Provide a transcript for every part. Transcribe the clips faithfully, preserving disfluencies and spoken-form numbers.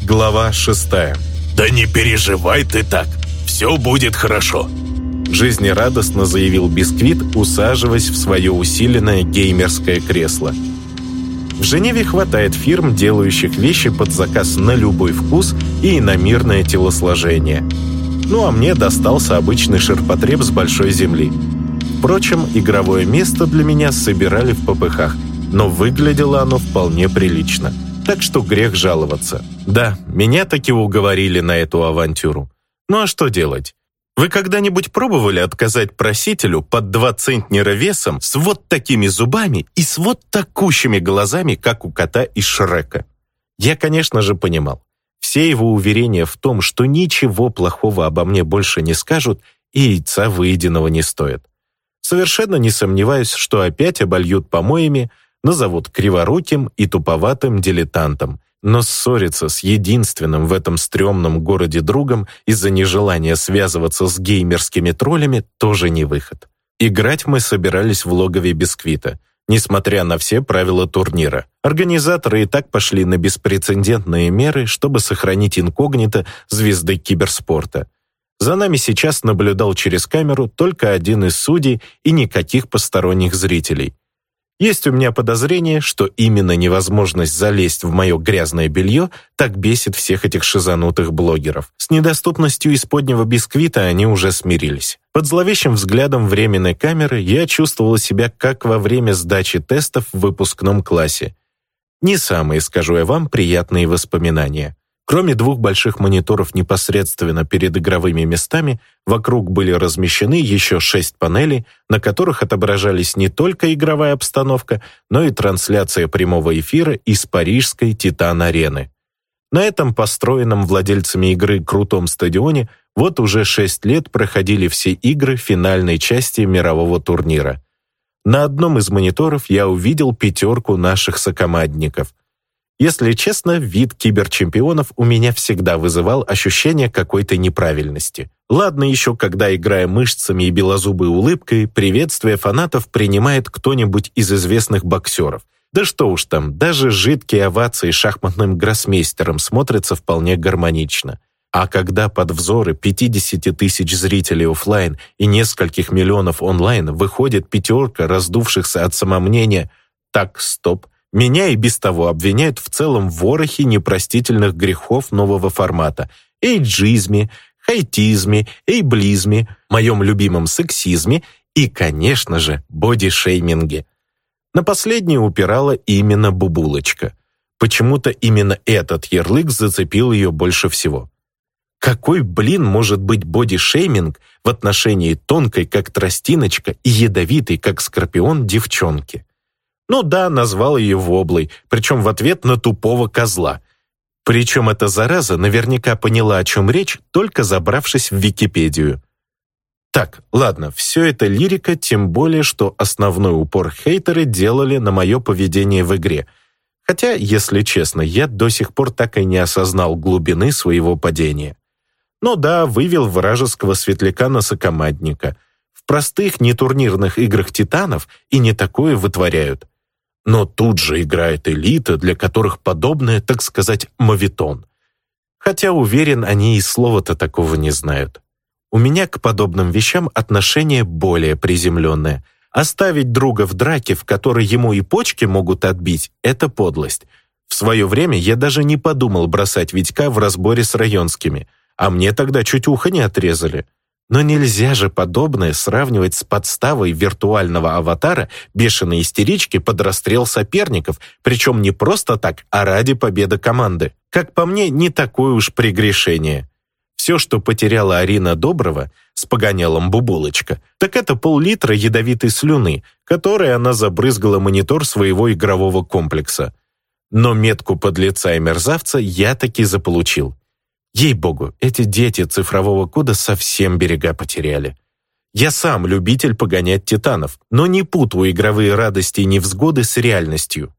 Глава шестая. «Да не переживай ты так, все будет хорошо», жизнерадостно заявил Бисквит, усаживаясь в свое усиленное геймерское кресло. В Женеве хватает фирм, делающих вещи под заказ на любой вкус и иномирное телосложение. Ну а мне достался обычный ширпотреб с большой земли. Впрочем, игровое место для меня собирали в попыхах, но выглядело оно вполне прилично. Так что грех жаловаться. Да, меня таки уговорили на эту авантюру. Ну а что делать? Вы когда-нибудь пробовали отказать просителю под два центнера весом с вот такими зубами и с вот такущими глазами, как у кота из Шрека? Я, конечно же, понимал. Все его уверения в том, что ничего плохого обо мне больше не скажут, и яйца выеденного не стоят. Совершенно не сомневаюсь, что опять обольют помоями, назовут криворуким и туповатым дилетантом, но ссориться с единственным в этом стрёмном городе другом из-за нежелания связываться с геймерскими троллями тоже не выход. Играть мы собирались в логове Бисквита, несмотря на все правила турнира. Организаторы и так пошли на беспрецедентные меры, чтобы сохранить инкогнито звезды киберспорта. За нами сейчас наблюдал через камеру только один из судей и никаких посторонних зрителей. Есть у меня подозрение, что именно невозможность залезть в мое грязное белье так бесит всех этих шизанутых блогеров. С недоступностью исподнего Бисквита они уже смирились. Под зловещим взглядом временной камеры я чувствовал себя как во время сдачи тестов в выпускном классе. Не самые, скажу я вам, приятные воспоминания. Кроме двух больших мониторов непосредственно перед игровыми местами, вокруг были размещены еще шесть панелей, на которых отображались не только игровая обстановка, но и трансляция прямого эфира из парижской «Титан-арены». На этом построенном владельцами игры крутом стадионе вот уже шесть лет проходили все игры финальной части мирового турнира. На одном из мониторов я увидел пятерку наших сокомандников. Если честно, вид киберчемпионов у меня всегда вызывал ощущение какой-то неправильности. Ладно еще, когда, играя мышцами и белозубой улыбкой, приветствие фанатов принимает кто-нибудь из известных боксеров. Да что уж там, даже жидкие овации шахматным гроссмейстером смотрятся вполне гармонично. А когда под взоры пятидесяти тысяч зрителей офлайн и нескольких миллионов онлайн выходит пятерка раздувшихся от самомнения «так, стоп», меня и без того обвиняют в целом ворохе непростительных грехов нового формата: эйджизме, хайтизме, эйблизме, моем любимом сексизме и, конечно же, бодишейминге. На последнее упирала именно Бубулочка. Почему-то именно этот ярлык зацепил ее больше всего. Какой, блин, может быть бодишейминг в отношении тонкой, как тростиночка, и ядовитой, как скорпион, девчонки? Ну да, назвал ее воблой, причем в ответ на тупого козла. Причем эта зараза наверняка поняла, о чем речь, только забравшись в Википедию. Так, ладно, все это лирика, тем более, что основной упор хейтеры делали на мое поведение в игре. Хотя, если честно, я до сих пор так и не осознал глубины своего падения. Ну да, вывел вражеского светляка на сокомандника. В простых нетурнирных играх титанов и не такое вытворяют. Но тут же играет элита, для которых подобное, так сказать, моветон. Хотя, уверен, они и слова-то такого не знают. У меня к подобным вещам отношение более приземленное. Оставить друга в драке, в которой ему и почки могут отбить, это подлость. В свое время я даже не подумал бросать Витька в разборе с районскими, а мне тогда чуть ухо не отрезали. Но нельзя же подобное сравнивать с подставой виртуального аватара бешеной истерички под расстрел соперников, причем не просто так, а ради победы команды. Как по мне, не такое уж прегрешение. Все, что потеряла Арина Доброва с погонялом Бубулочка, так это пол-литра ядовитой слюны, которой она забрызгала монитор своего игрового комплекса. Но метку подлеца и мерзавца я таки заполучил. Ей-богу, эти дети цифрового кода совсем берега потеряли. Я сам любитель погонять титанов, но не путаю игровые радости и невзгоды с реальностью.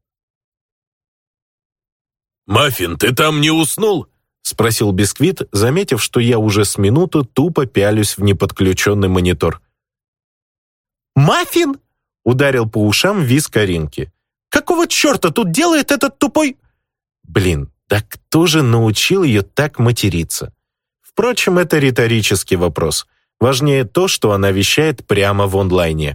«Маффин, ты там не уснул?» — спросил Бисквит, заметив, что я уже с минуту тупо пялюсь в неподключенный монитор. «Маффин?» — ударил по ушам визг Аринки. «Какого черта тут делает этот тупой...» Блин, Так кто же научил ее так материться? Впрочем, это риторический вопрос. Важнее то, что она вещает прямо в онлайне.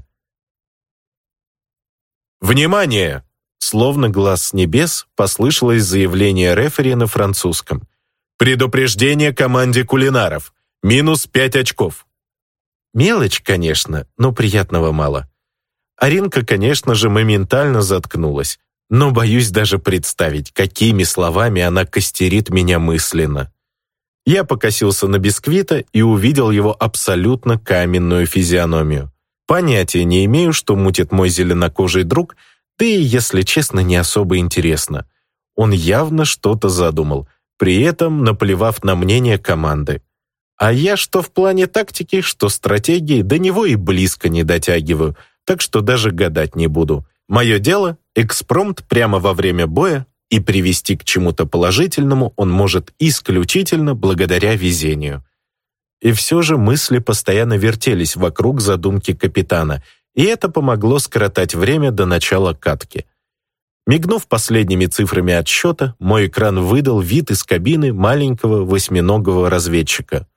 «Внимание!» Словно глаз с небес послышалось заявление рефери на французском. «Предупреждение команде кулинаров. Минус пять очков». Мелочь, конечно, но приятного мало. Аринка, конечно же, моментально заткнулась, но боюсь даже представить, какими словами она костерит меня мысленно. Я покосился на Бисквита и увидел его абсолютно каменную физиономию. Понятия не имею, что мутит мой зеленокожий друг, да и, если честно, не особо интересно. Он явно что-то задумал, при этом наплевав на мнение команды. А я что в плане тактики, что стратегии, до него и близко не дотягиваю, так что даже гадать не буду. Мое дело — экспромт прямо во время боя, и привести к чему-то положительному он может исключительно благодаря везению. И все же мысли постоянно вертелись вокруг задумки капитана, и это помогло скоротать время до начала катки. Мигнув последними цифрами отсчета, мой экран выдал вид из кабины маленького восьминогого разведчика.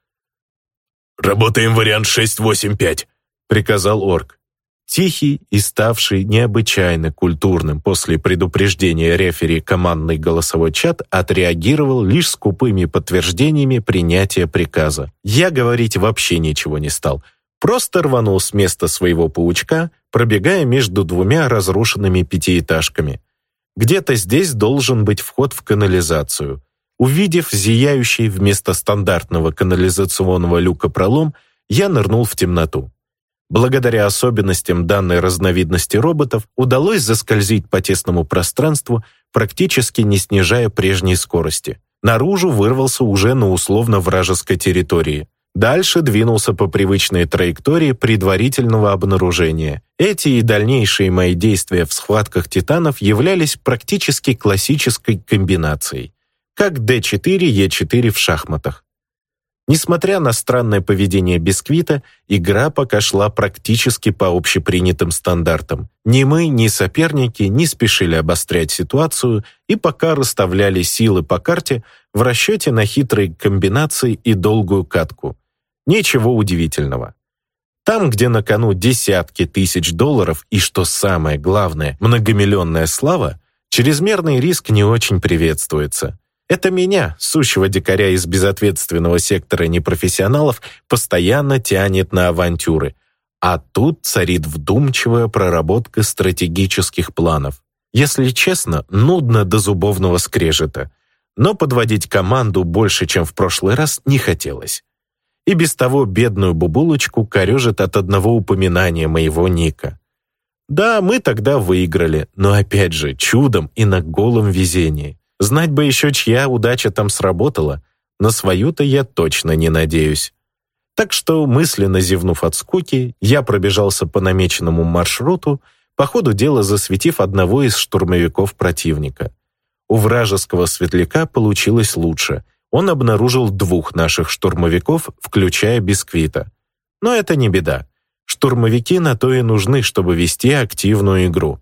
«Работаем вариант шесть восемь пять», — приказал орк. Тихий и ставший необычайно культурным после предупреждения рефери командный голосовой чат отреагировал лишь скупыми подтверждениями принятия приказа. Я говорить вообще ничего не стал. Просто рванул с места своего паучка, пробегая между двумя разрушенными пятиэтажками. Где-то здесь должен быть вход в канализацию. Увидев зияющий вместо стандартного канализационного люка пролом, я нырнул в темноту. Благодаря особенностям данной разновидности роботов удалось заскользить по тесному пространству, практически не снижая прежней скорости. Наружу вырвался уже на условно-вражеской территории. Дальше двинулся по привычной траектории предварительного обнаружения. Эти и дальнейшие мои действия в схватках титанов являлись практически классической комбинацией, как дэ четыре е четыре в шахматах. Несмотря на странное поведение Бисквита, игра пока шла практически по общепринятым стандартам. Ни мы, ни соперники не спешили обострять ситуацию и пока расставляли силы по карте в расчете на хитрые комбинации и долгую катку. Ничего удивительного. Там, где на кону десятки тысяч долларов и, что самое главное, многомиллионная слава, чрезмерный риск не очень приветствуется. Это меня, сущего дикаря из безответственного сектора непрофессионалов, постоянно тянет на авантюры. А тут царит вдумчивая проработка стратегических планов. Если честно, нудно до зубовного скрежета. Но подводить команду больше, чем в прошлый раз, не хотелось. И без того бедную бубулочку корежит от одного упоминания моего ника. Да, мы тогда выиграли, но опять же, чудом и на голом везении. Знать бы еще, чья удача там сработала, на свою-то я точно не надеюсь. Так что, мысленно зевнув от скуки, я пробежался по намеченному маршруту, по ходу дела засветив одного из штурмовиков противника. У вражеского светляка получилось лучше. Он обнаружил двух наших штурмовиков, включая Бисквита. Но это не беда. Штурмовики на то и нужны, чтобы вести активную игру.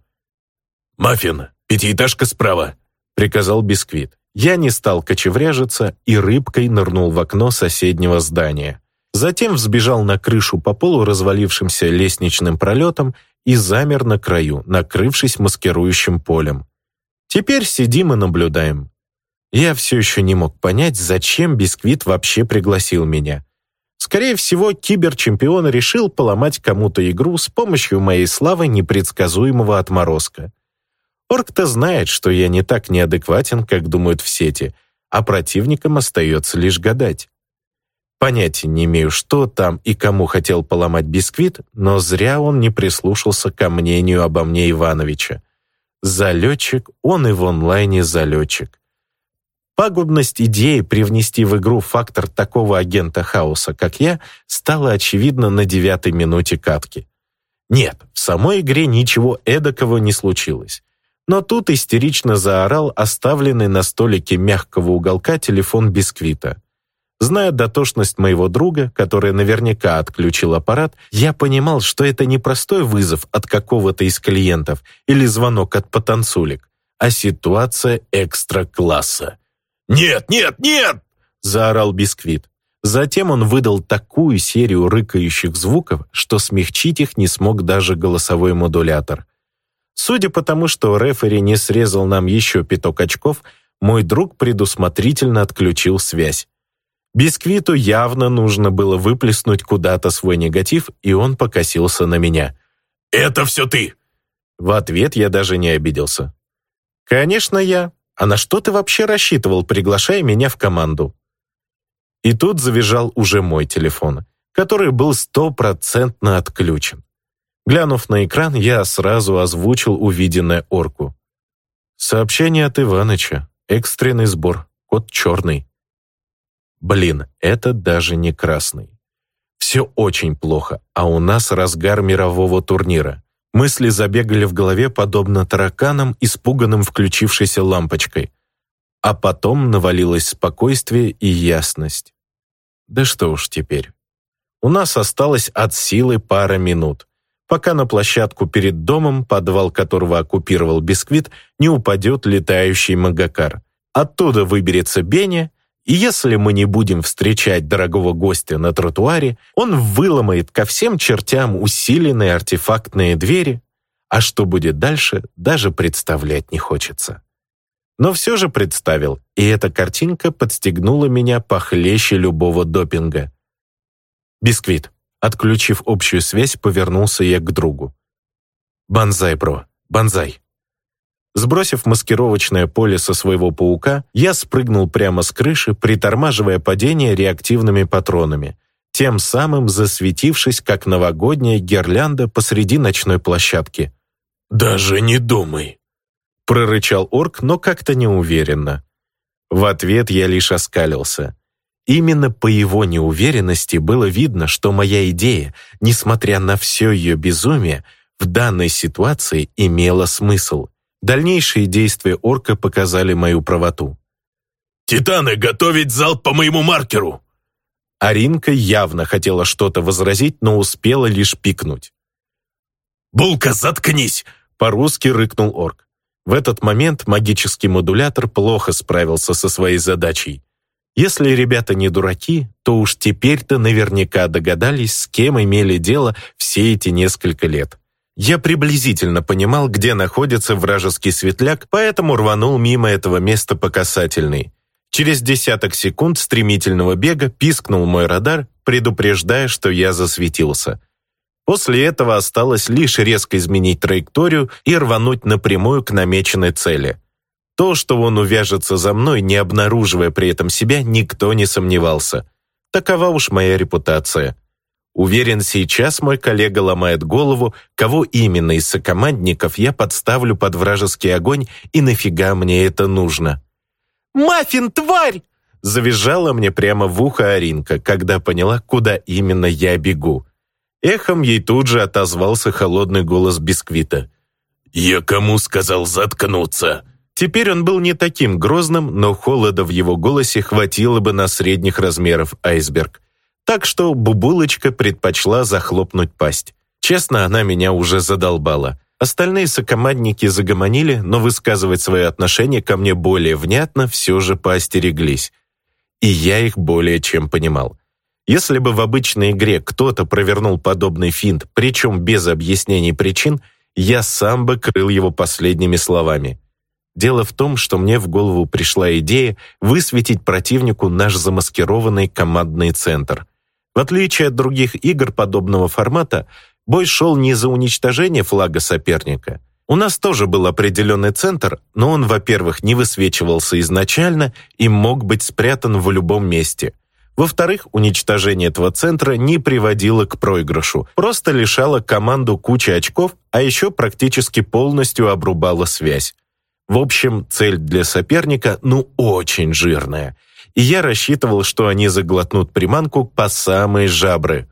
«Маффин, пятиэтажка справа», — приказал Бисквит. Я не стал кочевряжиться и рыбкой нырнул в окно соседнего здания. Затем взбежал на крышу по полу развалившимся лестничным пролетом и замер на краю, накрывшись маскирующим полем. Теперь сидим и наблюдаем. Я все еще не мог понять, зачем Бисквит вообще пригласил меня. Скорее всего, киберчемпион решил поломать кому-то игру с помощью моей славы непредсказуемого отморозка. Орк-то знает, что я не так неадекватен, как думают в сети, а противникам остается лишь гадать. Понятия не имею, что там и кому хотел поломать Бисквит, но зря он не прислушался ко мнению обо мне Ивановича. Залетчик, он и в онлайне залетчик. Пагубность идеи привнести в игру фактор такого агента хаоса, как я, стала очевидна на девятой минуте катки. Нет, в самой игре ничего эдакого не случилось. Но тут истерично заорал оставленный на столике мягкого уголка телефон Бисквита. Зная дотошность моего друга, который наверняка отключил аппарат, я понимал, что это не простой вызов от какого-то из клиентов или звонок от потанцулек, а ситуация экстра-класса. «Нет, нет, нет!» – заорал Бисквит. Затем он выдал такую серию рыкающих звуков, что смягчить их не смог даже голосовой модулятор. Судя по тому, что рефери не срезал нам еще пяток очков, мой друг предусмотрительно отключил связь. Бисквиту явно нужно было выплеснуть куда-то свой негатив, и он покосился на меня. «Это все ты!» В ответ я даже не обиделся. «Конечно, я. А на что ты вообще рассчитывал, приглашая меня в команду?» И тут завизжал уже мой телефон, который был стопроцентно отключен. Глянув на экран, я сразу озвучил увиденное орку. «Сообщение от Иваныча. Экстренный сбор. Код черный». Блин, это даже не красный. Все очень плохо, а у нас разгар мирового турнира. Мысли забегали в голове подобно тараканам, испуганным включившейся лампочкой. А потом навалилось спокойствие и ясность. Да что уж теперь. У нас осталось от силы пара минут, пока на площадку перед домом, подвал которого оккупировал Бисквит, не упадет летающий магакар. Оттуда выберется Беня, и если мы не будем встречать дорогого гостя на тротуаре, он выломает ко всем чертям усиленные артефактные двери, а что будет дальше, даже представлять не хочется. Но все же представил, и эта картинка подстегнула меня похлеще любого допинга. «Бисквит», отключив общую связь, повернулся я к другу. «Бонзай, бро, бонзай». Сбросив маскировочное поле со своего паука, я спрыгнул прямо с крыши, притормаживая падение реактивными патронами, тем самым засветившись, как новогодняя гирлянда посреди ночной площадки. «Даже не думай!» — прорычал орк, но как-то неуверенно. В ответ я лишь оскалился. Именно по его неуверенности было видно, что моя идея, несмотря на все ее безумие, в данной ситуации имела смысл. Дальнейшие действия орка показали мою правоту. «Титаны, готовить залп по моему маркеру!» Аринка явно хотела что-то возразить, но успела лишь пикнуть. «Булка, заткнись!» — по-русски рыкнул орк. В этот момент магический модулятор плохо справился со своей задачей. Если ребята не дураки, то уж теперь-то наверняка догадались, с кем имели дело все эти несколько лет. Я приблизительно понимал, где находится вражеский светляк, поэтому рванул мимо этого места по касательной. Через десяток секунд стремительного бега пискнул мой радар, предупреждая, что я засветился. После этого осталось лишь резко изменить траекторию и рвануть напрямую к намеченной цели. То, что он увяжется за мной, не обнаруживая при этом себя, никто не сомневался. Такова уж моя репутация. Уверен, сейчас мой коллега ломает голову, кого именно из сокомандников я подставлю под вражеский огонь и нафига мне это нужно. «Маффин, тварь!» — завизжала мне прямо в ухо Аринка, когда поняла, куда именно я бегу. Эхом ей тут же отозвался холодный голос Бисквита. «Я кому сказал заткнуться?» Теперь он был не таким грозным, но холода в его голосе хватило бы на средних размеров айсберг. Так что Бубулочка предпочла захлопнуть пасть. Честно, она меня уже задолбала. Остальные сокомандники загомонили, но высказывать свои отношения ко мне более внятно все же поостереглись. И я их более чем понимал. Если бы в обычной игре кто-то провернул подобный финт, причем без объяснений причин, я сам бы крыл его последними словами. Дело в том, что мне в голову пришла идея высветить противнику наш замаскированный командный центр. В отличие от других игр подобного формата, бой шел не за уничтожение флага соперника. У нас тоже был определенный центр, но он, во-первых, не высвечивался изначально и мог быть спрятан в любом месте. Во-вторых, уничтожение этого центра не приводило к проигрышу, просто лишало команду кучи очков, а еще практически полностью обрубало связь. В общем, цель для соперника, ну, очень жирная. И я рассчитывал, что они заглотнут приманку по самые жабры.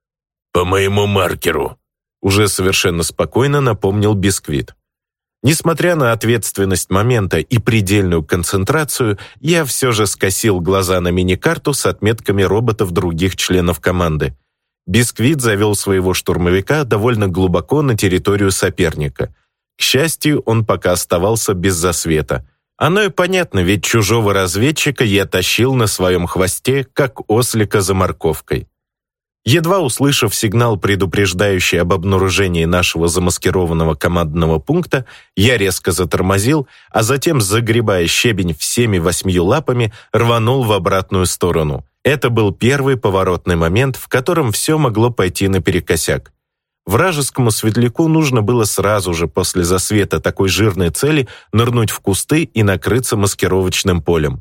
«По моему маркеру», — уже совершенно спокойно напомнил Бисквит. Несмотря на ответственность момента и предельную концентрацию, я все же скосил глаза на мини-карту с отметками роботов других членов команды. Бисквит завел своего штурмовика довольно глубоко на территорию соперника. К счастью, он пока оставался без засвета. Оно и понятно, ведь чужого разведчика я тащил на своем хвосте, как ослика за морковкой. Едва услышав сигнал, предупреждающий об обнаружении нашего замаскированного командного пункта, я резко затормозил, а затем, загребая щебень всеми восьмью лапами, рванул в обратную сторону. Это был первый поворотный момент, в котором все могло пойти наперекосяк. Вражескому светляку нужно было сразу же после засвета такой жирной цели нырнуть в кусты и накрыться маскировочным полем.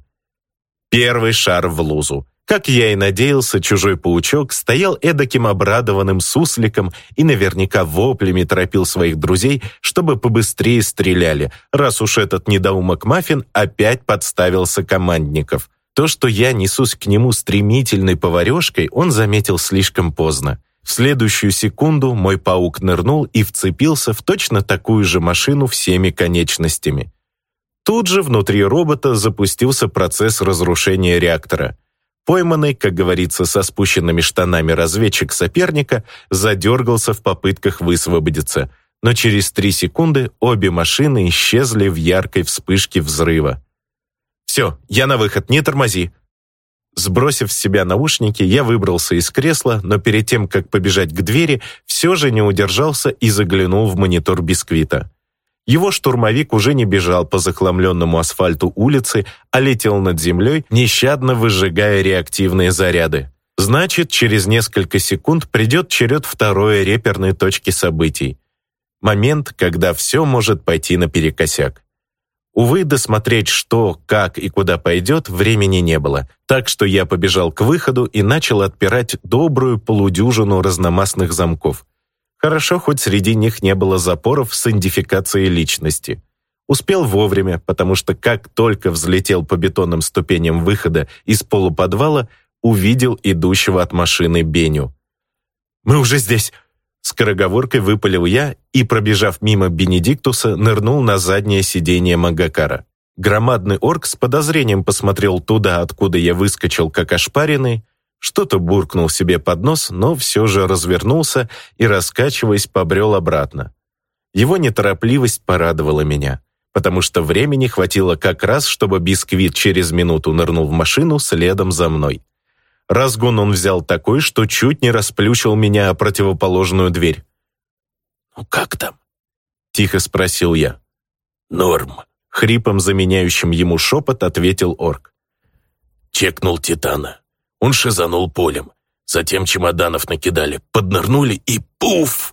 Первый шар в лузу. Как я и надеялся, чужой паучок стоял эдаким обрадованным сусликом и наверняка воплями торопил своих друзей, чтобы побыстрее стреляли, раз уж этот недоумок Маффин опять подставился командников. То, что я несусь к нему стремительной поварешкой, он заметил слишком поздно. В следующую секунду мой паук нырнул и вцепился в точно такую же машину всеми конечностями. Тут же внутри робота запустился процесс разрушения реактора. Пойманный, как говорится, со спущенными штанами разведчик соперника задергался в попытках высвободиться, но через три секунды обе машины исчезли в яркой вспышке взрыва. «Все, я на выход, не тормози!» Сбросив с себя наушники, я выбрался из кресла, но перед тем, как побежать к двери, все же не удержался и заглянул в монитор Бисквита. Его штурмовик уже не бежал по захламленному асфальту улицы, а летел над землей, нещадно выжигая реактивные заряды. Значит, через несколько секунд придет черед второй реперной точки событий. Момент, когда все может пойти наперекосяк. Увы, досмотреть, что, как и куда пойдет, времени не было, так что я побежал к выходу и начал отпирать добрую полудюжину разномастных замков. Хорошо, хоть среди них не было запоров с идентификацией личности. Успел вовремя, потому что как только взлетел по бетонным ступеням выхода из полуподвала, увидел идущего от машины Беню. «Мы уже здесь!» Скороговоркой выпалил я и, пробежав мимо Бенедиктуса, нырнул на заднее сиденье Магакара. Громадный орк с подозрением посмотрел туда, откуда я выскочил, как ошпаренный, что-то буркнул себе под нос, но все же развернулся и, раскачиваясь, побрел обратно. Его неторопливость порадовала меня, потому что времени хватило как раз, чтобы Бисквит через минуту нырнул в машину следом за мной. Разгон он взял такой, что чуть не расплющил меня о противоположную дверь. «Ну как там?» — тихо спросил я. «Норм», — хрипом, заменяющим ему шепот, ответил орк. «Чекнул Титана. Он шизанул полем. Затем чемоданов накидали, поднырнули и пуф!»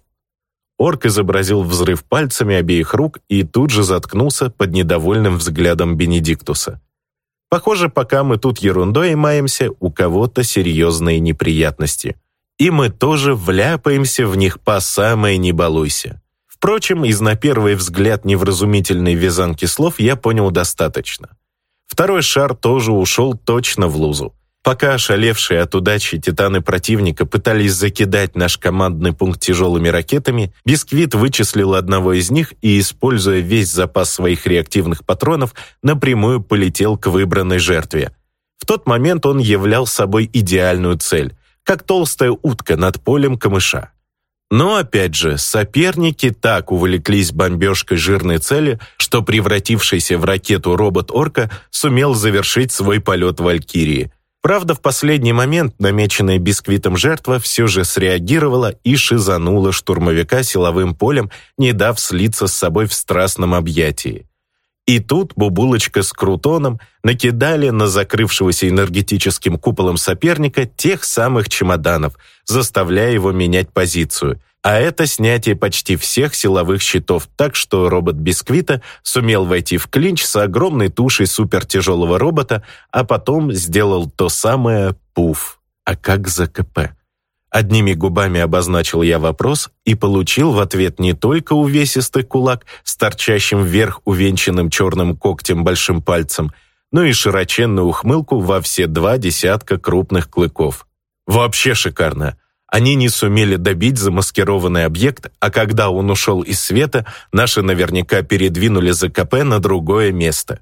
Орк изобразил взрыв пальцами обеих рук и тут же заткнулся под недовольным взглядом Бенедиктуса. Похоже, пока мы тут ерундой маемся, у кого-то серьезные неприятности. И мы тоже вляпаемся в них по самое не балуйся. Впрочем, из на первый взгляд невразумительной вязанки слов я понял достаточно. Второй шар тоже ушел точно в лузу. Пока ошалевшие от удачи титаны противника пытались закидать наш командный пункт тяжелыми ракетами, Бисквит вычислил одного из них и, используя весь запас своих реактивных патронов, напрямую полетел к выбранной жертве. В тот момент он являл собой идеальную цель, как толстая утка над полем камыша. Но, опять же, соперники так увлеклись бомбежкой жирной цели, что превратившийся в ракету робот-орка сумел завершить свой полет Валькирии. Правда, в последний момент намеченная Бисквитом жертва все же среагировала и шизанула штурмовика силовым полем, не дав слиться с собой в страстном объятии. И тут Бубулочка с Крутоном накидали на закрывшегося энергетическим куполом соперника тех самых чемоданов, заставляя его менять позицию. А это снятие почти всех силовых щитов, так что робот Бисквита сумел войти в клинч с огромной тушей супертяжелого робота, а потом сделал то самое «пуф». А как за КП? Одними губами обозначил я вопрос и получил в ответ не только увесистый кулак с торчащим вверх увенчанным черным когтем большим пальцем, но и широченную ухмылку во все два десятка крупных клыков. Вообще шикарно. Они не сумели добить замаскированный объект, а когда он ушел из света, наши наверняка передвинули ЗКП на другое место.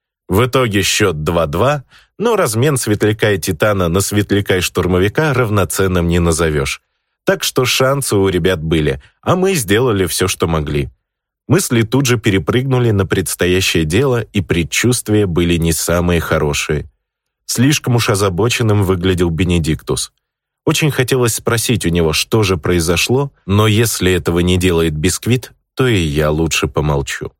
В итоге счет два-два, но размен светляка и титана на светляка и штурмовика равноценным не назовешь. Так что шансы у ребят были, а мы сделали все, что могли. Мысли тут же перепрыгнули на предстоящее дело, и предчувствия были не самые хорошие. Слишком уж озабоченным выглядел Бенедиктус. Очень хотелось спросить у него, что же произошло, но если этого не делает Бисквит, то и я лучше помолчу.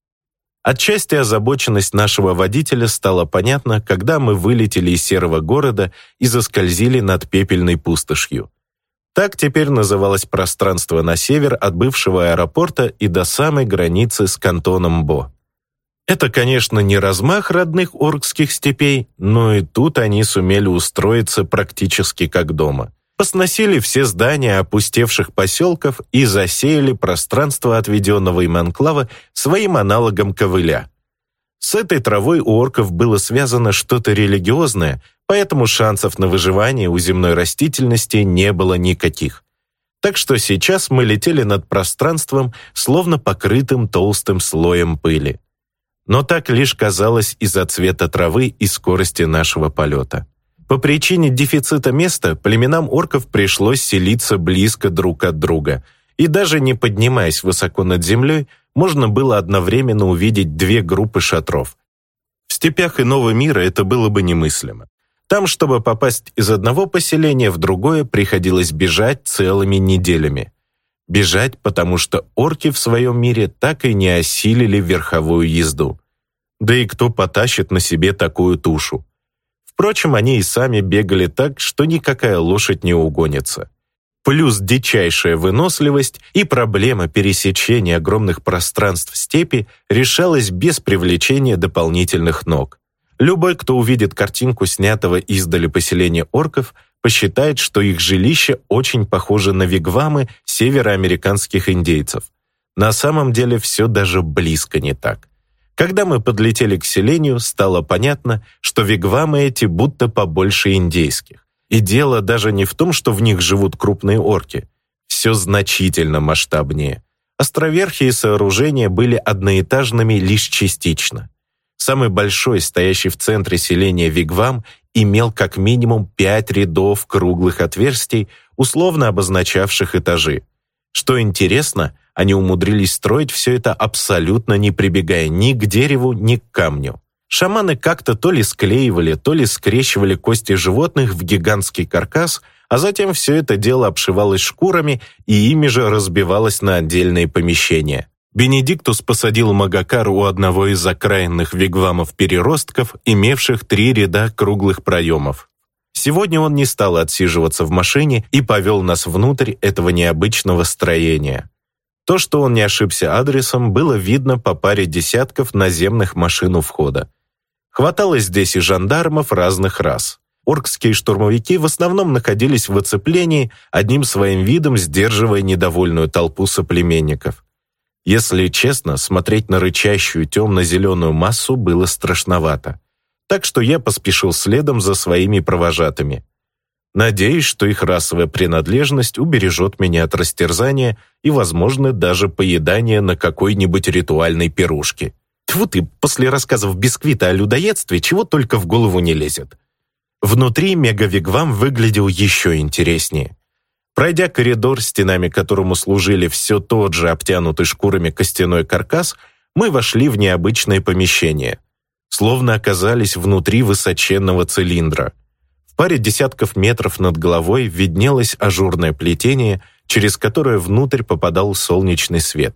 Отчасти озабоченность нашего водителя стала понятна, когда мы вылетели из серого города и заскользили над пепельной пустошью. Так теперь называлось пространство на север от бывшего аэропорта и до самой границы с кантоном Бо. Это, конечно, не размах родных оркских степей, но и тут они сумели устроиться практически как дома. Посносили все здания опустевших поселков и засеяли пространство отведенного им анклава своим аналогом ковыля. С этой травой у орков было связано что-то религиозное, поэтому шансов на выживание у земной растительности не было никаких. Так что сейчас мы летели над пространством, словно покрытым толстым слоем пыли. Но так лишь казалось из-за цвета травы и скорости нашего полета. По причине дефицита места племенам орков пришлось селиться близко друг от друга, и даже не поднимаясь высоко над землей, можно было одновременно увидеть две группы шатров. В степях иного мира это было бы немыслимо. Там, чтобы попасть из одного поселения в другое, приходилось бежать целыми неделями. Бежать, потому что орки в своем мире так и не осилили верховую езду. Да и кто потащит на себе такую тушу? Впрочем, они и сами бегали так, что никакая лошадь не угонится. Плюс дичайшая выносливость и проблема пересечения огромных пространств степи решалась без привлечения дополнительных ног. Любой, кто увидит картинку снятого издали поселения орков, посчитает, что их жилище очень похоже на вигвамы североамериканских индейцев. На самом деле все даже близко не так. Когда мы подлетели к селению, стало понятно, что вигвамы эти будто побольше индейских. И дело даже не в том, что в них живут крупные орки. Все значительно масштабнее. Островерхие сооружения были одноэтажными лишь частично. Самый большой, стоящий в центре селения вигвам, имел как минимум пять рядов круглых отверстий, условно обозначавших этажи. Что интересно, они умудрились строить все это абсолютно не прибегая ни к дереву, ни к камню. Шаманы как-то то ли склеивали, то ли скрещивали кости животных в гигантский каркас, а затем все это дело обшивалось шкурами и ими же разбивалось на отдельные помещения. Бенедиктус посадил Магакар у одного из окраинных вигвамов-переростков, имевших три ряда круглых проемов. Сегодня он не стал отсиживаться в машине и повел нас внутрь этого необычного строения. То, что он не ошибся адресом, было видно по паре десятков наземных машин у входа. Хватало здесь и жандармов разных рас. Оркские штурмовики в основном находились в оцеплении, одним своим видом сдерживая недовольную толпу соплеменников. Если честно, смотреть на рычащую темно-зеленую массу было страшновато. Так что я поспешил следом за своими провожатыми. Надеюсь, что их расовая принадлежность убережет меня от растерзания и, возможно, даже поедания на какой-нибудь ритуальной пирушке. Тьфу ты, после рассказов Бисквита о людоедстве чего только в голову не лезет. Внутри мегавигвам выглядел еще интереснее. Пройдя коридор, стенами которому служили все тот же обтянутый шкурами костяной каркас, мы вошли в необычное помещение. Словно оказались внутри высоченного цилиндра. В паре десятков метров над головой виднелось ажурное плетение, через которое внутрь попадал солнечный свет.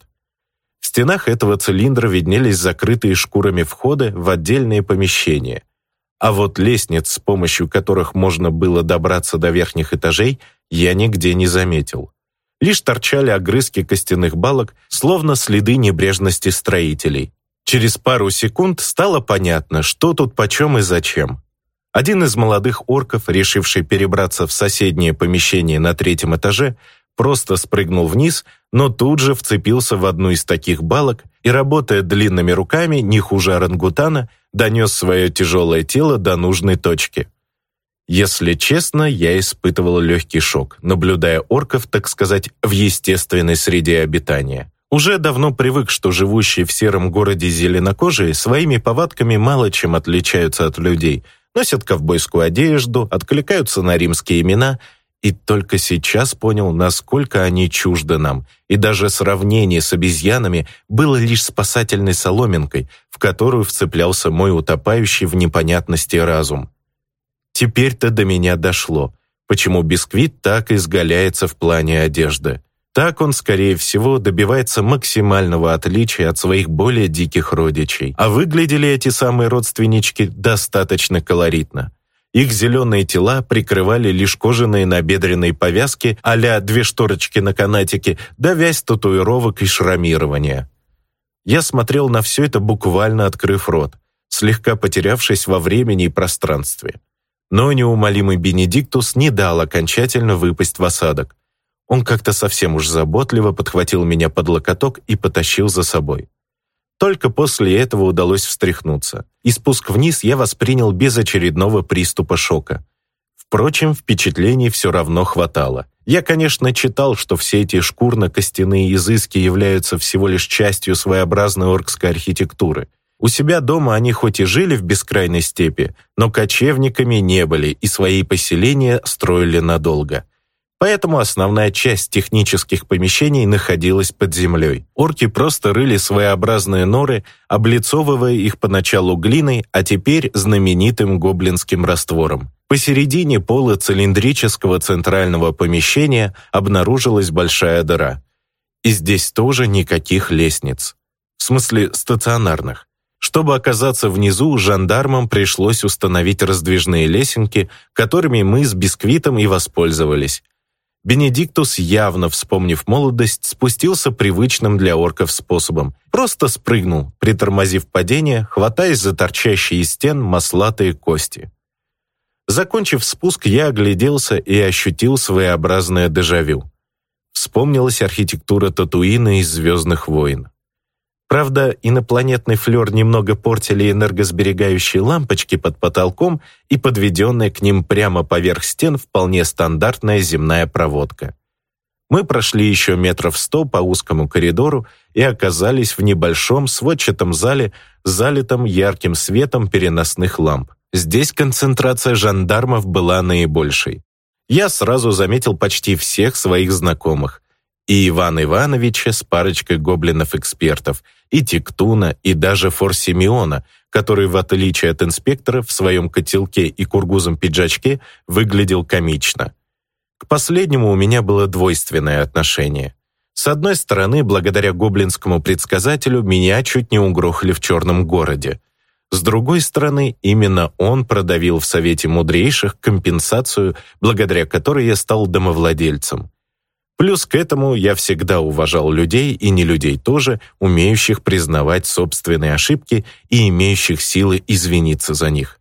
В стенах этого цилиндра виднелись закрытые шкурами входы в отдельные помещения. А вот лестниц, с помощью которых можно было добраться до верхних этажей, я нигде не заметил. Лишь торчали огрызки костяных балок, словно следы небрежности строителей. Через пару секунд стало понятно, что тут почем и зачем. Один из молодых орков, решивший перебраться в соседнее помещение на третьем этаже, просто спрыгнул вниз, но тут же вцепился в одну из таких балок и, работая длинными руками, не хуже орангутана, донес свое тяжелое тело до нужной точки. Если честно, я испытывал легкий шок, наблюдая орков, так сказать, в естественной среде обитания. Уже давно привык, что живущие в сером городе зеленокожие своими повадками мало чем отличаются от людей, носят ковбойскую одежду, откликаются на римские имена И только сейчас понял, насколько они чужды нам, и даже сравнение с обезьянами было лишь спасательной соломинкой, в которую вцеплялся мой утопающий в непонятности разум. Теперь-то до меня дошло, почему Бисквит так изгаляется в плане одежды. Так он, скорее всего, добивается максимального отличия от своих более диких родичей. А выглядели эти самые родственнички достаточно колоритно. Их зеленые тела прикрывали лишь кожаные набедренные повязки а-ля две шторочки на канатике, да вязь татуировок и шрамирования. Я смотрел на все это, буквально открыв рот, слегка потерявшись во времени и пространстве. Но неумолимый Бенедиктус не дал окончательно выпасть в осадок. Он как-то совсем уж заботливо подхватил меня под локоток и потащил за собой. Только после этого удалось встряхнуться, и спуск вниз я воспринял без очередного приступа шока. Впрочем, впечатлений все равно хватало. Я, конечно, читал, что все эти шкурно-костяные изыски являются всего лишь частью своеобразной оркской архитектуры. У себя дома они хоть и жили в бескрайней степи, но кочевниками не были и свои поселения строили надолго. Поэтому основная часть технических помещений находилась под землей. Орки просто рыли своеобразные норы, облицовывая их поначалу глиной, а теперь знаменитым гоблинским раствором. Посередине пола цилиндрического центрального помещения обнаружилась большая дыра. И здесь тоже никаких лестниц. В смысле стационарных. Чтобы оказаться внизу, жандармам пришлось установить раздвижные лесенки, которыми мы с Бисквитом и воспользовались. Бенедиктус, явно вспомнив молодость, спустился привычным для орков способом. Просто спрыгнул, притормозив падение, хватаясь за торчащие из стен маслатые кости. Закончив спуск, я огляделся и ощутил своеобразное дежавю. Вспомнилась архитектура Татуина из «Звездных войн». Правда, инопланетный флёр немного портили энергосберегающие лампочки под потолком и подведенная к ним прямо поверх стен вполне стандартная земная проводка. Мы прошли еще метров сто по узкому коридору и оказались в небольшом сводчатом зале, залитом ярким светом переносных ламп. Здесь концентрация жандармов была наибольшей. Я сразу заметил почти всех своих знакомых. И Ивана Ивановича с парочкой гоблинов-экспертов, и Тектуна, и даже Форсимеона, который, в отличие от инспектора, в своем котелке и кургузом пиджачке выглядел комично. К последнему у меня было двойственное отношение. С одной стороны, благодаря гоблинскому предсказателю, меня чуть не угрохали в Черном городе. С другой стороны, именно он продавил в Совете Мудрейших компенсацию, благодаря которой я стал домовладельцем. Плюс к этому я всегда уважал людей, и не людей тоже, умеющих признавать собственные ошибки и имеющих силы извиниться за них.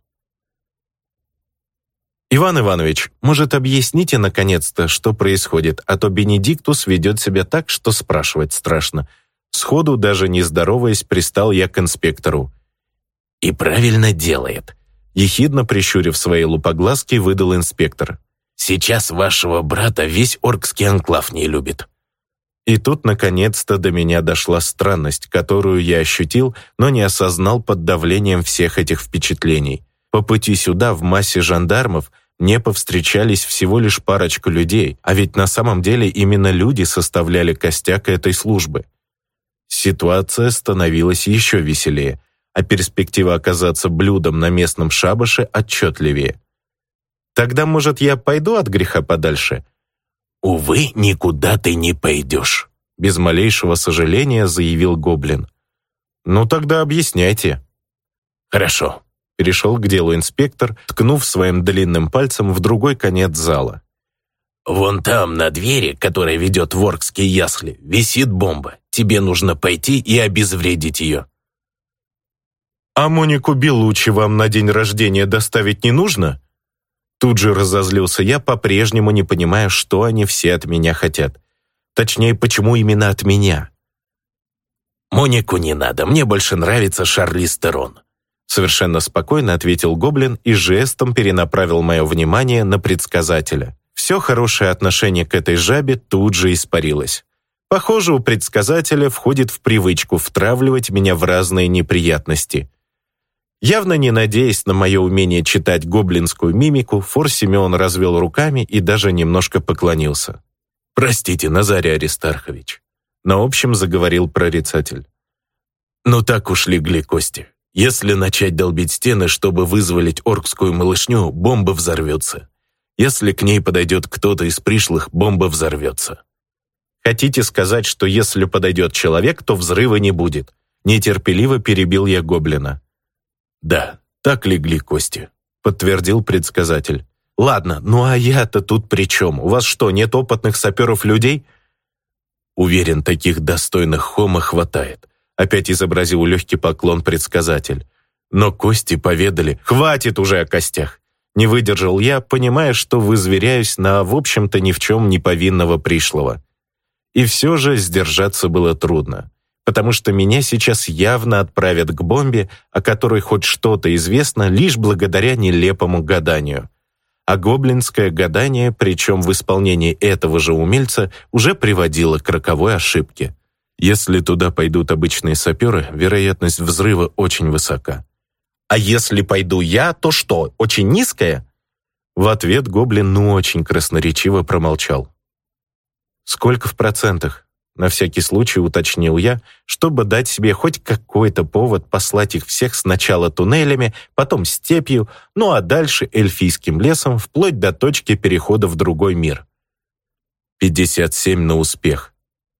«Иван Иванович, может, объясните, наконец-то, что происходит, а то Бенедиктус ведет себя так, что спрашивать страшно». Сходу, даже не здороваясь, пристал я к инспектору. «И правильно делает», — ехидно прищурив свои лупоглазки, выдал инспектор. «Сейчас вашего брата весь оркский анклав не любит». И тут, наконец-то, до меня дошла странность, которую я ощутил, но не осознал под давлением всех этих впечатлений. По пути сюда, в массе жандармов, мне повстречались всего лишь парочка людей, а ведь на самом деле именно люди составляли костяк этой службы. Ситуация становилась еще веселее, а перспектива оказаться блюдом на местном шабаше отчетливее. Тогда, может, я пойду от греха подальше? «Увы, никуда ты не пойдешь», — без малейшего сожаления заявил гоблин. «Ну тогда объясняйте». «Хорошо», — перешел к делу инспектор, ткнув своим длинным пальцем в другой конец зала. «Вон там, на двери, которая ведет в оркские ясли, висит бомба. Тебе нужно пойти и обезвредить ее». «А Монику Белуччи вам на день рождения доставить не нужно?» Тут же разозлился я, по-прежнему не понимая, что они все от меня хотят. Точнее, почему именно от меня. «Монику не надо, мне больше нравится Шарлиз Терон», совершенно спокойно ответил гоблин и жестом перенаправил мое внимание на предсказателя. Все хорошее отношение к этой жабе тут же испарилось. Похоже, у предсказателя входит в привычку втравливать меня в разные неприятности. Явно не надеясь на мое умение читать гоблинскую мимику, Фор Симеон развел руками и даже немножко поклонился. «Простите, Назарий Аристархович», — на общем заговорил прорицатель. «Ну так уж легли кости. Если начать долбить стены, чтобы вызволить оркскую малышню, бомба взорвется. Если к ней подойдет кто-то из пришлых, бомба взорвется». «Хотите сказать, что если подойдет человек, то взрыва не будет?» Нетерпеливо перебил я гоблина. «Да, так легли кости», — подтвердил предсказатель. «Ладно, ну а я-то тут при чем? У вас что, нет опытных саперов-людей?» «Уверен, таких достойных хома хватает», — опять изобразил легкий поклон предсказатель. «Но кости поведали...» «Хватит уже о костях!» Не выдержал я, понимая, что вызверяюсь на, в общем-то, ни в чем не повинного пришлого. И все же сдержаться было трудно, потому что меня сейчас явно отправят к бомбе, о которой хоть что-то известно лишь благодаря нелепому гаданию. А гоблинское гадание, причем в исполнении этого же умельца, уже приводило к роковой ошибке. Если туда пойдут обычные саперы, вероятность взрыва очень высока. «А если пойду я, то что, очень низкая?» В ответ гоблин ну очень красноречиво промолчал. «Сколько в процентах?» На всякий случай уточнил я, чтобы дать себе хоть какой-то повод послать их всех сначала туннелями, потом степью, ну а дальше эльфийским лесом, вплоть до точки перехода в другой мир. пятьдесят семь на успех.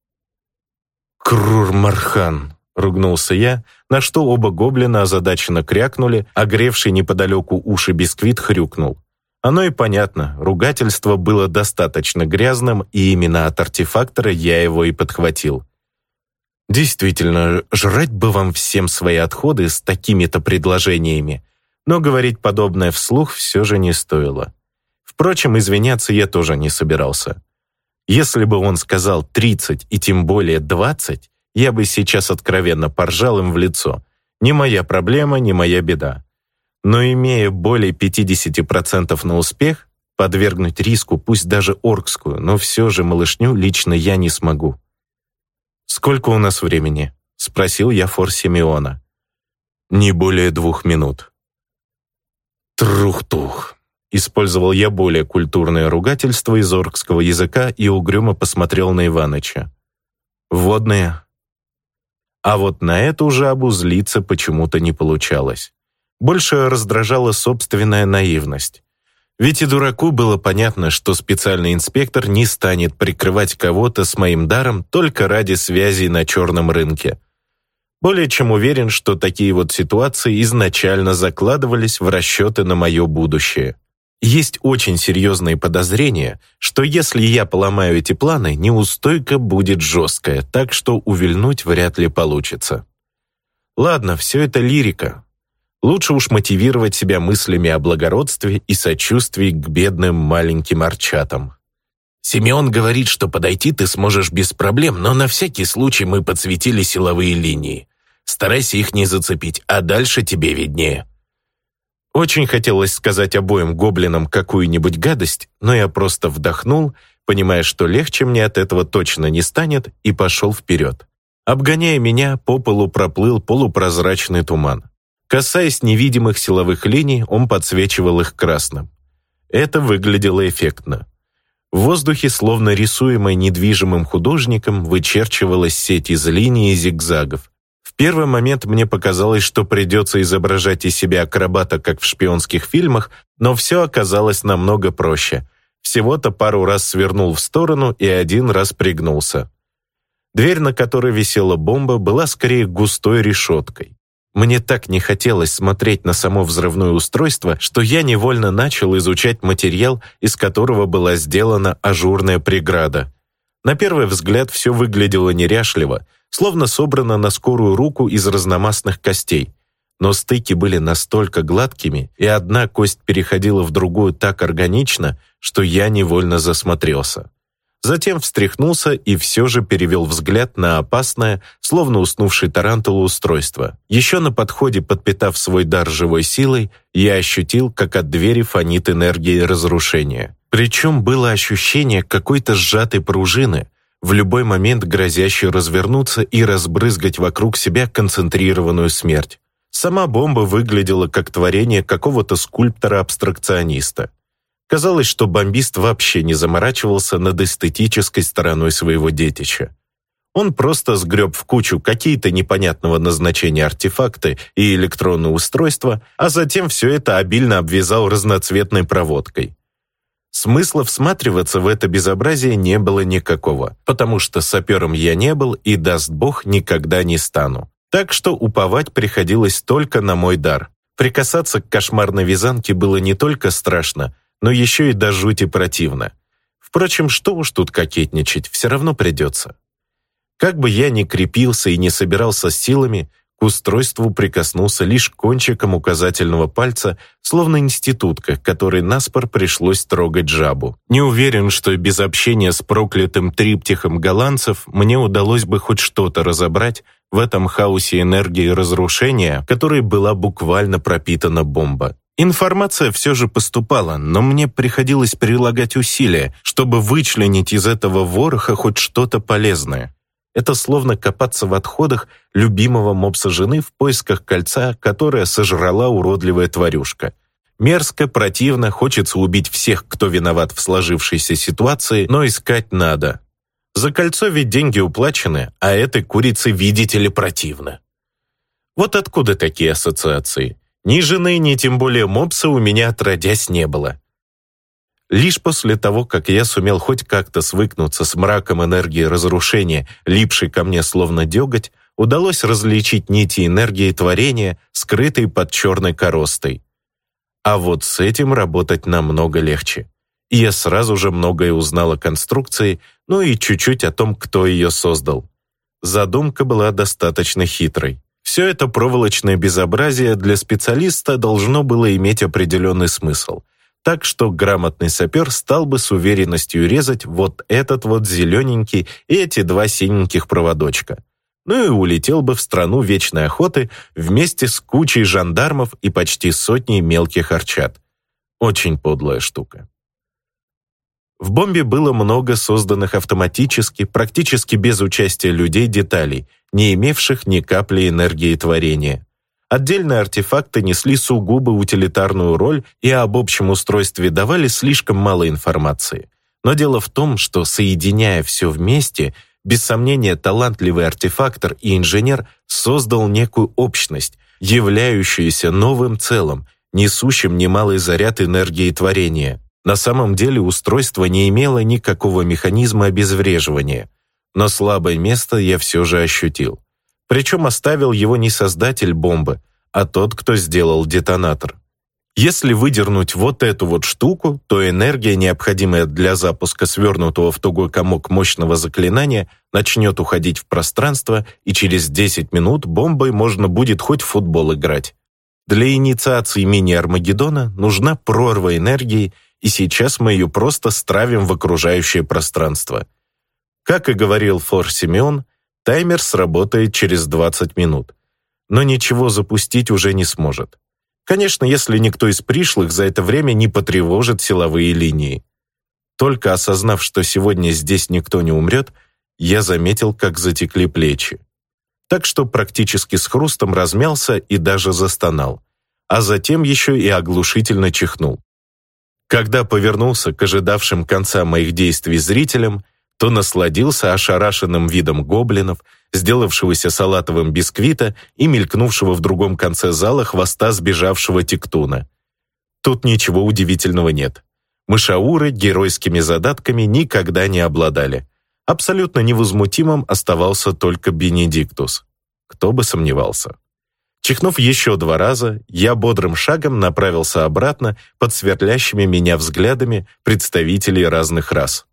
«Крур-мархан!» — ругнулся я, на что оба гоблина озадаченно крякнули, а гревший неподалеку уши бисквит хрюкнул. Оно и понятно, ругательство было достаточно грязным, и именно от артефактора я его и подхватил. Действительно, жрать бы вам всем свои отходы с такими-то предложениями, но говорить подобное вслух все же не стоило. Впрочем, извиняться я тоже не собирался. Если бы он сказал тридцать и тем более двадцать, я бы сейчас откровенно поржал им в лицо. Не моя проблема, не моя беда. Но имея более пятьдесят процентов на успех, подвергнуть риску пусть даже оркскую, но все же малышню лично я не смогу. «Сколько у нас времени?» — спросил я Фор Симеона. «Не более двух минут». «Трух-тух», — использовал я более культурное ругательство из оркского языка и угрюмо посмотрел на Иваныча. «Вводные?» А вот на эту жабу злиться почему-то не получалось. Больше раздражала собственная наивность. Ведь и дураку было понятно, что специальный инспектор не станет прикрывать кого-то с моим даром только ради связей на черном рынке. Более чем уверен, что такие вот ситуации изначально закладывались в расчеты на мое будущее. Есть очень серьезные подозрения, что если я поломаю эти планы, неустойка будет жесткая, так что увильнуть вряд ли получится. Ладно, все это лирика. Лучше уж мотивировать себя мыслями о благородстве и сочувствии к бедным маленьким арчатам. Симеон говорит, что подойти ты сможешь без проблем, но на всякий случай мы подсветили силовые линии. Старайся их не зацепить, а дальше тебе виднее. Очень хотелось сказать обоим гоблинам какую-нибудь гадость, но я просто вдохнул, понимая, что легче мне от этого точно не станет, и пошел вперед. Обгоняя меня, по полу проплыл полупрозрачный туман. Касаясь невидимых силовых линий, он подсвечивал их красным. Это выглядело эффектно. В воздухе, словно рисуемой недвижимым художником, вычерчивалась сеть из линий и зигзагов. В первый момент мне показалось, что придется изображать из себя акробата, как в шпионских фильмах, но все оказалось намного проще. Всего-то пару раз свернул в сторону и один раз пригнулся. Дверь, на которой висела бомба, была скорее густой решеткой. Мне так не хотелось смотреть на само взрывное устройство, что я невольно начал изучать материал, из которого была сделана ажурная преграда. На первый взгляд все выглядело неряшливо, словно собрано на скорую руку из разномастных костей. Но стыки были настолько гладкими, и одна кость переходила в другую так органично, что я невольно засмотрелся. Затем встряхнулся и все же перевел взгляд на опасное, словно уснувший тарантул устройство. Еще на подходе, подпитав свой дар живой силой, я ощутил, как от двери фонит энергия разрушения. Причем было ощущение какой-то сжатой пружины, в любой момент грозящей развернуться и разбрызгать вокруг себя концентрированную смерть. Сама бомба выглядела как творение какого-то скульптора-абстракциониста. Казалось, что бомбист вообще не заморачивался над эстетической стороной своего детища. Он просто сгреб в кучу какие-то непонятного назначения артефакты и электронные устройства, а затем все это обильно обвязал разноцветной проводкой. Смысла всматриваться в это безобразие не было никакого, потому что сапером я не был и, даст Бог, никогда не стану. Так что уповать приходилось только на мой дар. Прикасаться к кошмарной вязанке было не только страшно, но еще и до жути противно. Впрочем, что уж тут кокетничать, все равно придется. Как бы я ни крепился и не собирался с силами, к устройству прикоснулся лишь кончиком указательного пальца, словно институтка, которой наспор пришлось трогать жабу. Не уверен, что без общения с проклятым триптихом голландцев мне удалось бы хоть что-то разобрать в этом хаосе энергии разрушения, которой была буквально пропитана бомба. Информация все же поступала, но мне приходилось прилагать усилия, чтобы вычленить из этого вороха хоть что-то полезное. Это словно копаться в отходах любимого мопса жены в поисках кольца, которое сожрала уродливая тварюшка. Мерзко, противно, хочется убить всех, кто виноват в сложившейся ситуации, но искать надо. За кольцо ведь деньги уплачены, а этой курице, видите ли, противно. Вот откуда такие ассоциации? Ни жены, ни тем более мопса у меня отродясь не было. Лишь после того, как я сумел хоть как-то свыкнуться с мраком энергии разрушения, липшей ко мне словно деготь, удалось различить нити энергии творения, скрытые под черной коростой. А вот с этим работать намного легче. И я сразу же многое узнал о конструкции, ну и чуть-чуть о том, кто ее создал. Задумка была достаточно хитрой. Все это проволочное безобразие для специалиста должно было иметь определенный смысл. Так что грамотный сапер стал бы с уверенностью резать вот этот вот зелененький и эти два синеньких проводочка. Ну и улетел бы в страну вечной охоты вместе с кучей жандармов и почти сотней мелких арчат. Очень подлая штука. В бомбе было много созданных автоматически, практически без участия людей деталей, не имевших ни капли энергии творения. Отдельные артефакты несли сугубо утилитарную роль и об общем устройстве давали слишком мало информации. Но дело в том, что, соединяя все вместе, без сомнения талантливый артефактор и инженер создал некую общность, являющуюся новым целым, несущим немалый заряд энергии творения. На самом деле устройство не имело никакого механизма обезвреживания, но слабое место я все же ощутил. Причем оставил его не создатель бомбы, а тот, кто сделал детонатор. Если выдернуть вот эту вот штуку, то энергия, необходимая для запуска свернутого в тугой комок мощного заклинания, начнет уходить в пространство, и через десять минут бомбой можно будет хоть в футбол играть. Для инициации мини-Армагеддона нужна прорва энергии, и сейчас мы ее просто стравим в окружающее пространство. Как и говорил Фор Симеон, таймер сработает через двадцать минут, но ничего запустить уже не сможет. Конечно, если никто из пришлых за это время не потревожит силовые линии. Только осознав, что сегодня здесь никто не умрет, я заметил, как затекли плечи. Так что практически с хрустом размялся и даже застонал, а затем еще и оглушительно чихнул. Когда повернулся к ожидавшим конца моих действий зрителям, то насладился ошарашенным видом гоблинов, сделавшегося салатовым бисквита и мелькнувшего в другом конце зала хвоста сбежавшего тектуна. Тут ничего удивительного нет. Мышауры геройскими задатками никогда не обладали. Абсолютно невозмутимым оставался только Бенедиктус. Кто бы сомневался. Чихнув еще два раза, я бодрым шагом направился обратно под сверлящими меня взглядами представителей разных рас.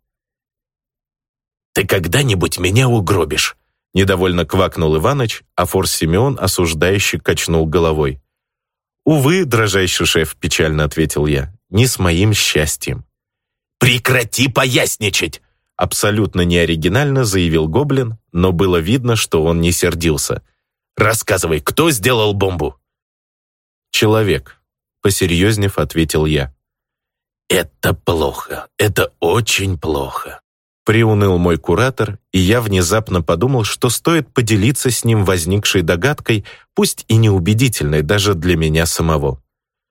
«Ты когда-нибудь меня угробишь?» Недовольно квакнул Иваныч, а Фор Симеон осуждающе качнул головой. «Увы, дрожайший шеф», — печально ответил я, — «не с моим счастьем». «Прекрати поясничать!» Абсолютно неоригинально заявил гоблин, но было видно, что он не сердился. «Рассказывай, кто сделал бомбу?» «Человек», — посерьезнев ответил я. «Это плохо, это очень плохо. Приуныл мой куратор, и я внезапно подумал, что стоит поделиться с ним возникшей догадкой, пусть и неубедительной даже для меня самого.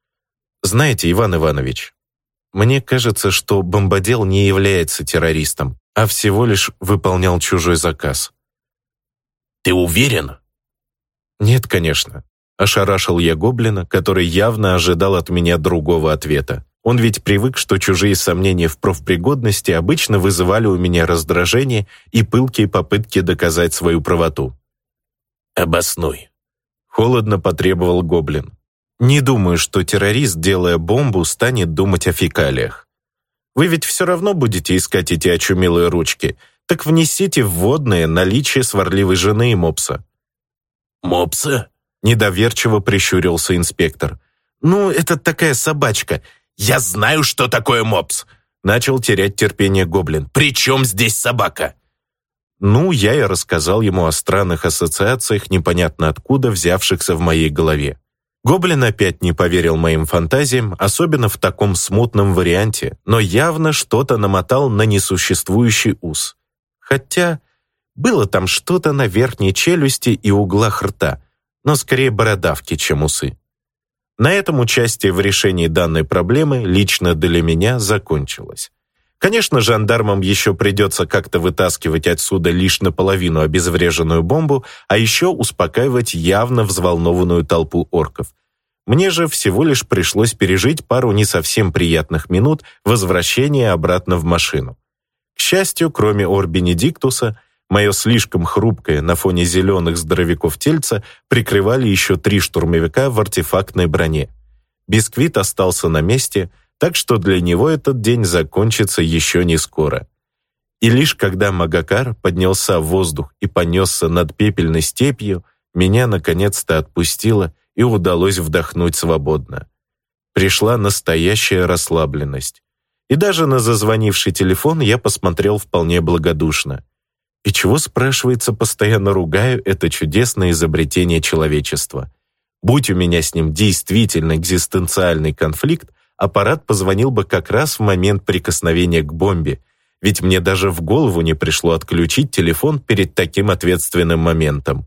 Знаете, Иван Иванович, мне кажется, что бомбодел не является террористом, а всего лишь выполнял чужой заказ. Ты уверен? Нет, конечно. Ошарашил я гоблина, который явно ожидал от меня другого ответа. Он ведь привык, что чужие сомнения в профпригодности обычно вызывали у меня раздражение и пылкие попытки доказать свою правоту. «Обоснуй», — холодно потребовал гоблин. «Не думаю, что террорист, делая бомбу, станет думать о фекалиях. Вы ведь все равно будете искать эти очумелые ручки, так внесите вводные наличие сварливой жены и мопса». «Мопса?» — недоверчиво прищурился инспектор. «Ну, это такая собачка». «Я знаю, что такое мопс!» Начал терять терпение гоблин. «При чем здесь собака?» Ну, я и рассказал ему о странных ассоциациях, непонятно откуда взявшихся в моей голове. Гоблин опять не поверил моим фантазиям, особенно в таком смутном варианте, но явно что-то намотал на несуществующий ус. Хотя было там что-то на верхней челюсти и углах рта, но скорее бородавки, чем усы. На этом участие в решении данной проблемы лично для меня закончилось. Конечно, жандармам еще придется как-то вытаскивать отсюда лишь наполовину обезвреженную бомбу, а еще успокаивать явно взволнованную толпу орков. Мне же всего лишь пришлось пережить пару не совсем приятных минут возвращения обратно в машину. К счастью, кроме Ор-Бенедиктуса, мое слишком хрупкое на фоне зеленых здоровяков тельца прикрывали еще три штурмовика в артефактной броне. Бисквит остался на месте, так что для него этот день закончится еще не скоро. И лишь когда Магакар поднялся в воздух и понесся над пепельной степью, меня наконец-то отпустило и удалось вдохнуть свободно. Пришла настоящая расслабленность. И даже на зазвонивший телефон я посмотрел вполне благодушно. И чего, спрашивается, постоянно ругаю это чудесное изобретение человечества? Будь у меня с ним действительно экзистенциальный конфликт, аппарат позвонил бы как раз в момент прикосновения к бомбе, ведь мне даже в голову не пришло отключить телефон перед таким ответственным моментом.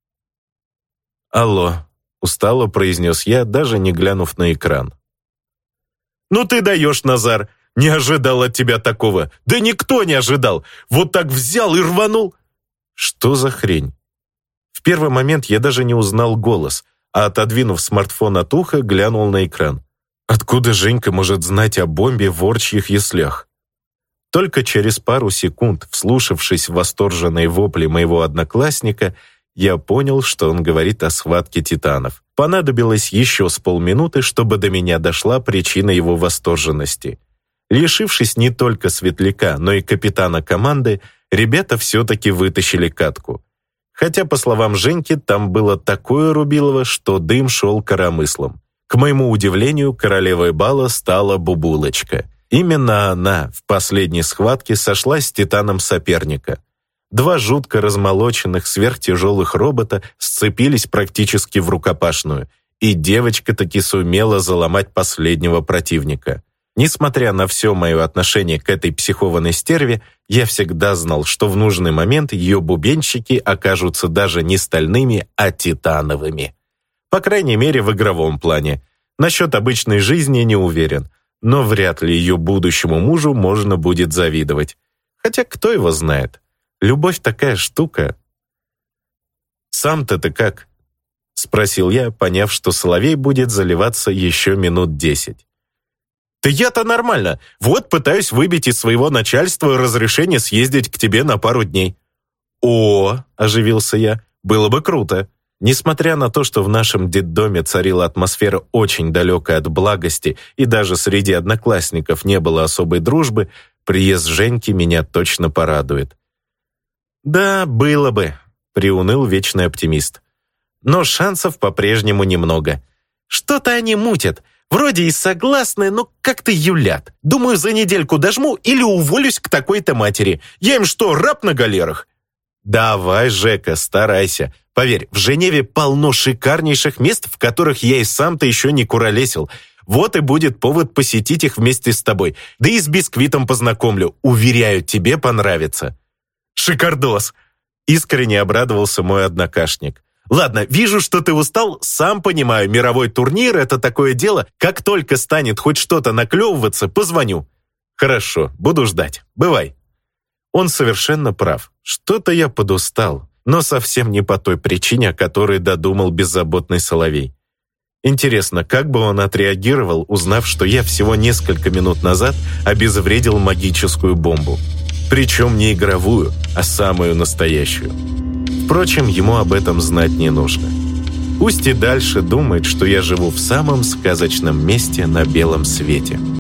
«Алло», — устало произнес я, даже не глянув на экран. «Ну ты даешь, Назар! Не ожидал от тебя такого! Да никто не ожидал! Вот так взял и рванул!» Что за хрень? В первый момент я даже не узнал голос, а, отодвинув смартфон от уха, глянул на экран. Откуда Женька может знать о бомбе в орчьих яслях? Только через пару секунд, вслушавшись в восторженные вопли моего одноклассника, я понял, что он говорит о схватке титанов. Понадобилось еще с полминуты, чтобы до меня дошла причина его восторженности. Лишившись не только светляка, но и капитана команды, ребята все-таки вытащили катку. Хотя, по словам Женьки, там было такое рубилово, что дым шел коромыслом. К моему удивлению, королевой бала стала Бубулочка. Именно она в последней схватке сошлась с титаном соперника. Два жутко размолоченных сверхтяжелых робота сцепились практически в рукопашную, и девочка таки сумела заломать последнего противника. Несмотря на все мое отношение к этой психованной стерве, я всегда знал, что в нужный момент ее бубенчики окажутся даже не стальными, а титановыми. По крайней мере, в игровом плане. Насчет обычной жизни не уверен, но вряд ли ее будущему мужу можно будет завидовать. Хотя кто его знает? Любовь такая штука. «Сам-то ты как?» — спросил я, поняв, что соловей будет заливаться еще минут десять. «Да я-то нормально. Вот пытаюсь выбить из своего начальства разрешение съездить к тебе на пару дней». «О!» — оживился я. «Было бы круто». Несмотря на то, что в нашем детдоме царила атмосфера очень далекая от благости и даже среди одноклассников не было особой дружбы, приезд Женьки меня точно порадует. «Да, было бы», — приуныл вечный оптимист. «Но шансов по-прежнему немного. Что-то они мутят. Вроде и согласны, но как-то юлят. Думаю, за недельку дожму или уволюсь к такой-то матери. Я им что, раб на галерах?» «Давай, Жека, старайся. Поверь, в Женеве полно шикарнейших мест, в которых я и сам-то еще не куролесил. Вот и будет повод посетить их вместе с тобой. Да и с Бисквитом познакомлю. Уверяю, тебе понравится». «Шикардос!» — искренне обрадовался мой однокашник. «Ладно, вижу, что ты устал, сам понимаю, мировой турнир — это такое дело. Как только станет хоть что-то наклевываться, позвоню». «Хорошо, буду ждать. Бывай». Он совершенно прав. Что-то я подустал, но совсем не по той причине, о которой додумал беззаботный соловей. Интересно, как бы он отреагировал, узнав, что я всего несколько минут назад обезвредил магическую бомбу. Причем не игровую, а самую настоящую. Впрочем, ему об этом знать не нужно. Пусть и дальше думает, что я живу в самом сказочном месте на белом свете.